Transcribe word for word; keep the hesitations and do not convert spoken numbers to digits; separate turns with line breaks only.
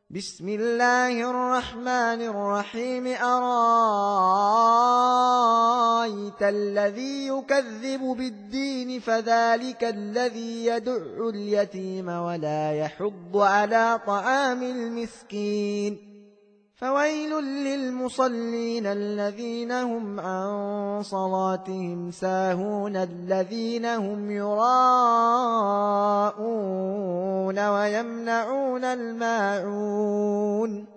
بسم الله الرحمن الرحيم أرايت الذي يكذب بالدين فذلك الذي يدع اليتيم ولا يحض على طعام المسكين فويل للمصلين الذين هم عن صلاتهم ساهون الذين هم يراءون ويمنعون الماعون